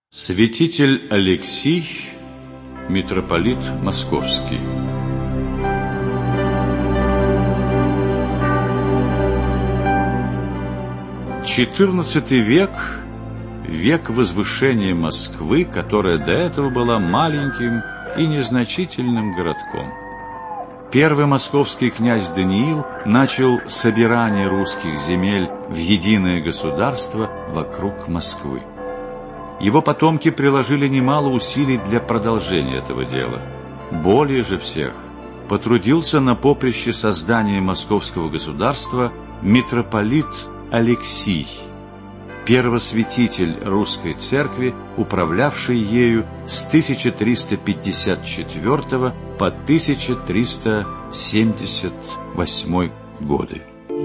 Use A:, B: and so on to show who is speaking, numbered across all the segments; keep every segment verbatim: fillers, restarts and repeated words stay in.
A: Святитель Алексий, митрополит Московский. четырнадцатый век – век возвышения Москвы, которая до этого была маленьким и незначительным городком. Первый московский князь Даниил начал собирание русских земель в единое государство вокруг Москвы. Его потомки приложили немало усилий для продолжения этого дела. Более же всех потрудился на поприще создания московского государства митрополит Алексий, первосвятитель русской церкви, управлявший ею с тысяча триста пятьдесят четвёртого по тысяча триста семьдесят восьмой годы.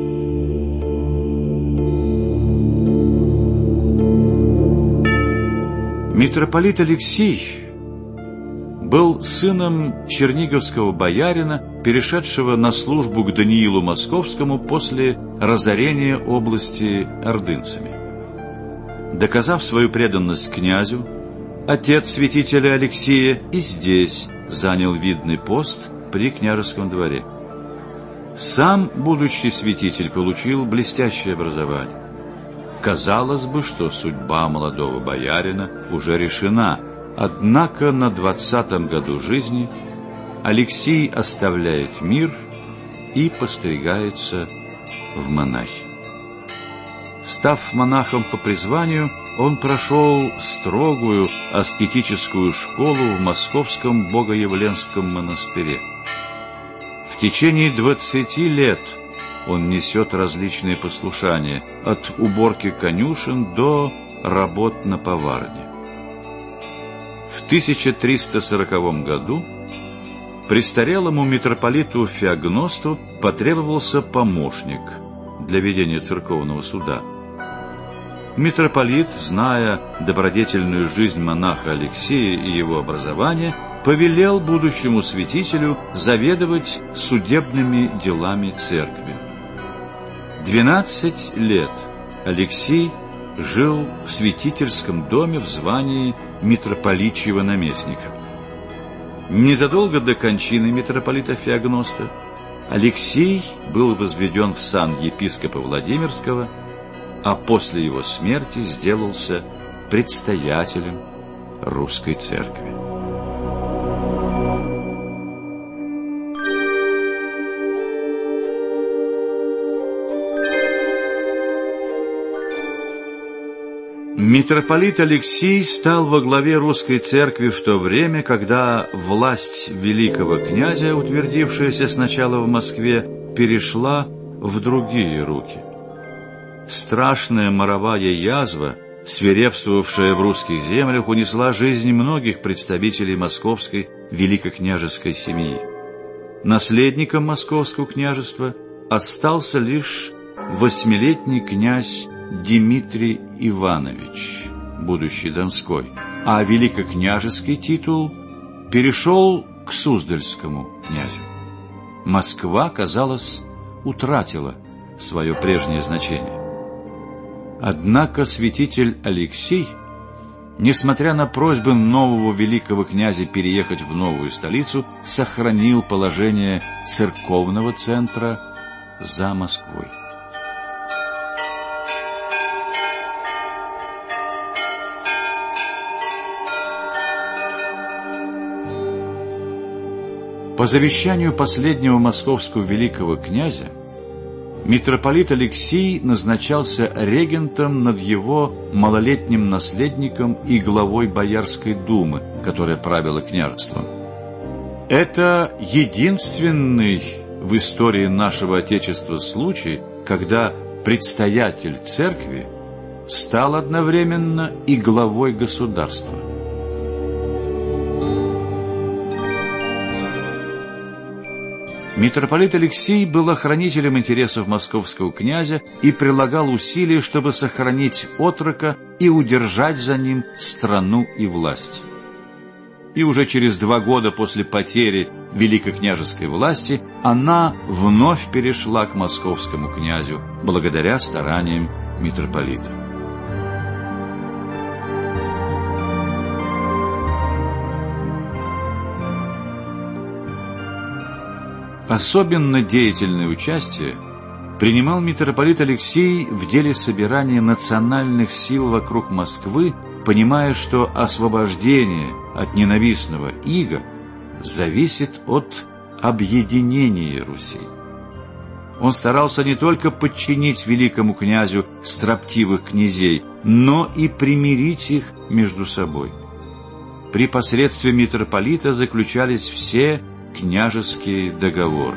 A: Митрополит Алексий был сыном черниговского боярина, перешедшего на службу к Даниилу Московскому после разорения области ордынцами. Доказав свою преданность князю, отец святителя Алексия и здесь занял видный пост при княжеском дворе. Сам будущий святитель получил блестящее образование. Казалось бы, что судьба молодого боярина уже решена, однако на двадцатом году жизни Алексий оставляет мир и постригается в монахи. Став монахом по призванию, он прошел строгую аскетическую школу в Московском Богоявленском монастыре. В течение двадцати лет он несет различные послушания, от уборки конюшен до работ на поварне. В тысяча триста сороковом году престарелому митрополиту Феогносту потребовался помощник для ведения церковного суда. Митрополит, зная добродетельную жизнь монаха Алексия и его образование, повелел будущему святителю заведовать судебными делами церкви. Двенадцать лет Алексий жил в святительском доме в звании митрополичьего наместника. Незадолго до кончины митрополита Феогноста Алексий был возведен в сан епископа Владимирского, а после его смерти сделался предстоятелем русской церкви. Митрополит Алексий стал во главе русской церкви в то время, когда власть великого князя, утвердившаяся сначала в Москве, перешла в другие руки. Страшная моровая язва, свирепствовавшая в русских землях, унесла жизнь многих представителей московской великокняжеской семьи. Наследником московского княжества остался лишь восьмилетний князь Дмитрий Иванович, будущий Донской, а великокняжеский титул перешел к Суздальскому князю. Москва, казалось, утратила свое прежнее значение. Однако святитель Алексий, несмотря на просьбы нового великого князя переехать в новую столицу, сохранил положение церковного центра за Москвой. По завещанию последнего московского великого князя, митрополит Алексий назначался регентом над его малолетним наследником и главой Боярской думы, которая правила княжеством. Это единственный в истории нашего Отечества случай, когда предстоятель церкви стал одновременно и главой государства. Митрополит Алексий был охранителем интересов московского князя и прилагал усилия, чтобы сохранить отрока и удержать за ним страну и власть. И уже через два года после потери великокняжеской власти она вновь перешла к московскому князю, благодаря стараниям митрополита. Особенно деятельное участие принимал митрополит Алексий в деле собирания национальных сил вокруг Москвы, понимая, что освобождение от ненавистного ига зависит от объединения Руси. Он старался не только подчинить великому князю строптивых князей, но и примирить их между собой. При посредстве митрополита заключались все княжеские договоры.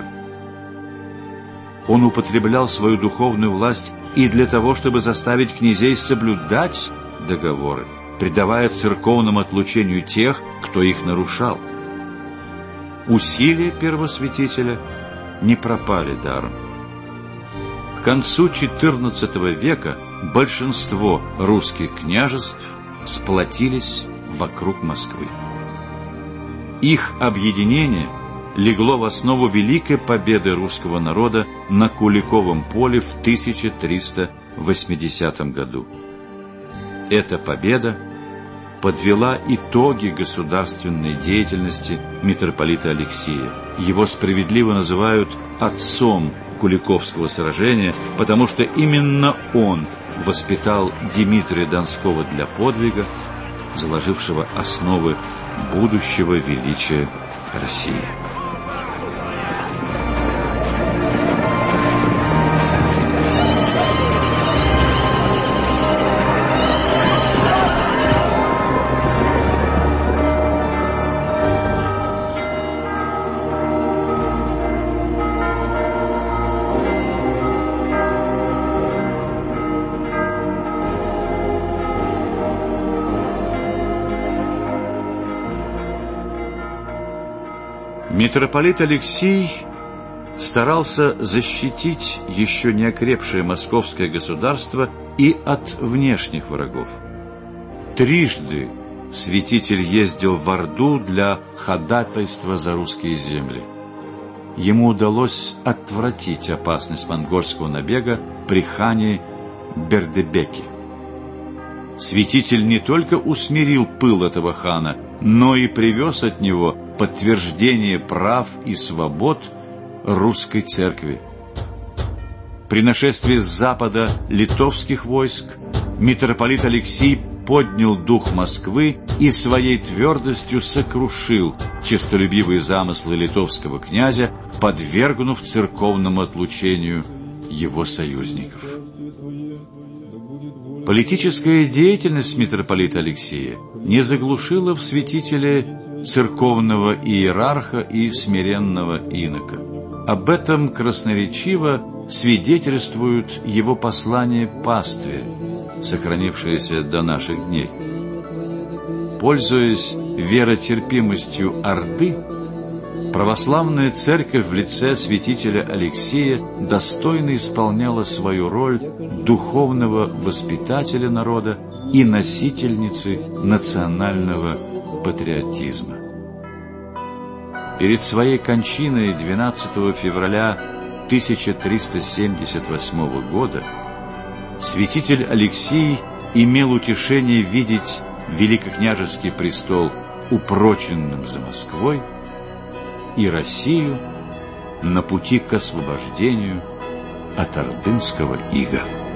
A: Он употреблял свою духовную власть и для того, чтобы заставить князей соблюдать договоры, придавая церковному отлучению тех, кто их нарушал. Усилия первосвятителя не пропали даром. К концу четырнадцатого века большинство русских княжеств сплотились вокруг Москвы. Их объединение легло в основу великой победы русского народа на Куликовом поле в тысяча триста восьмидесятом году. Эта победа подвела итоги государственной деятельности митрополита Алексия. Его справедливо называют отцом Куликовского сражения, потому что именно он воспитал Дмитрия Донского для подвига, заложившего основы будущего величия России. Митрополит Алексий старался защитить еще не окрепшее московское государство и от внешних врагов. Трижды святитель ездил в Орду для ходатайства за русские земли. Ему удалось отвратить опасность монгольского набега при хане Бердебеке. Святитель не только усмирил пыл этого хана, но и привез от него подтверждение прав и свобод русской церкви. При нашествии с запада литовских войск митрополит Алексий поднял дух Москвы и своей твердостью сокрушил честолюбивые замыслы литовского князя, подвергнув церковному отлучению его союзников. Политическая деятельность митрополита Алексия не заглушила в святителе церковного иерарха и смиренного инока. Об этом красноречиво свидетельствуют его послания пастве, сохранившиеся до наших дней. Пользуясь веротерпимостью Орды, православная церковь в лице святителя Алексия достойно исполняла свою роль духовного воспитателя народа и носительницы национального патриотизма. Перед своей кончиной двенадцатого февраля тысяча триста семьдесят восьмого года святитель Алексий имел утешение видеть великокняжеский престол упроченным за Москвой и Россию на пути к освобождению от ордынского ига.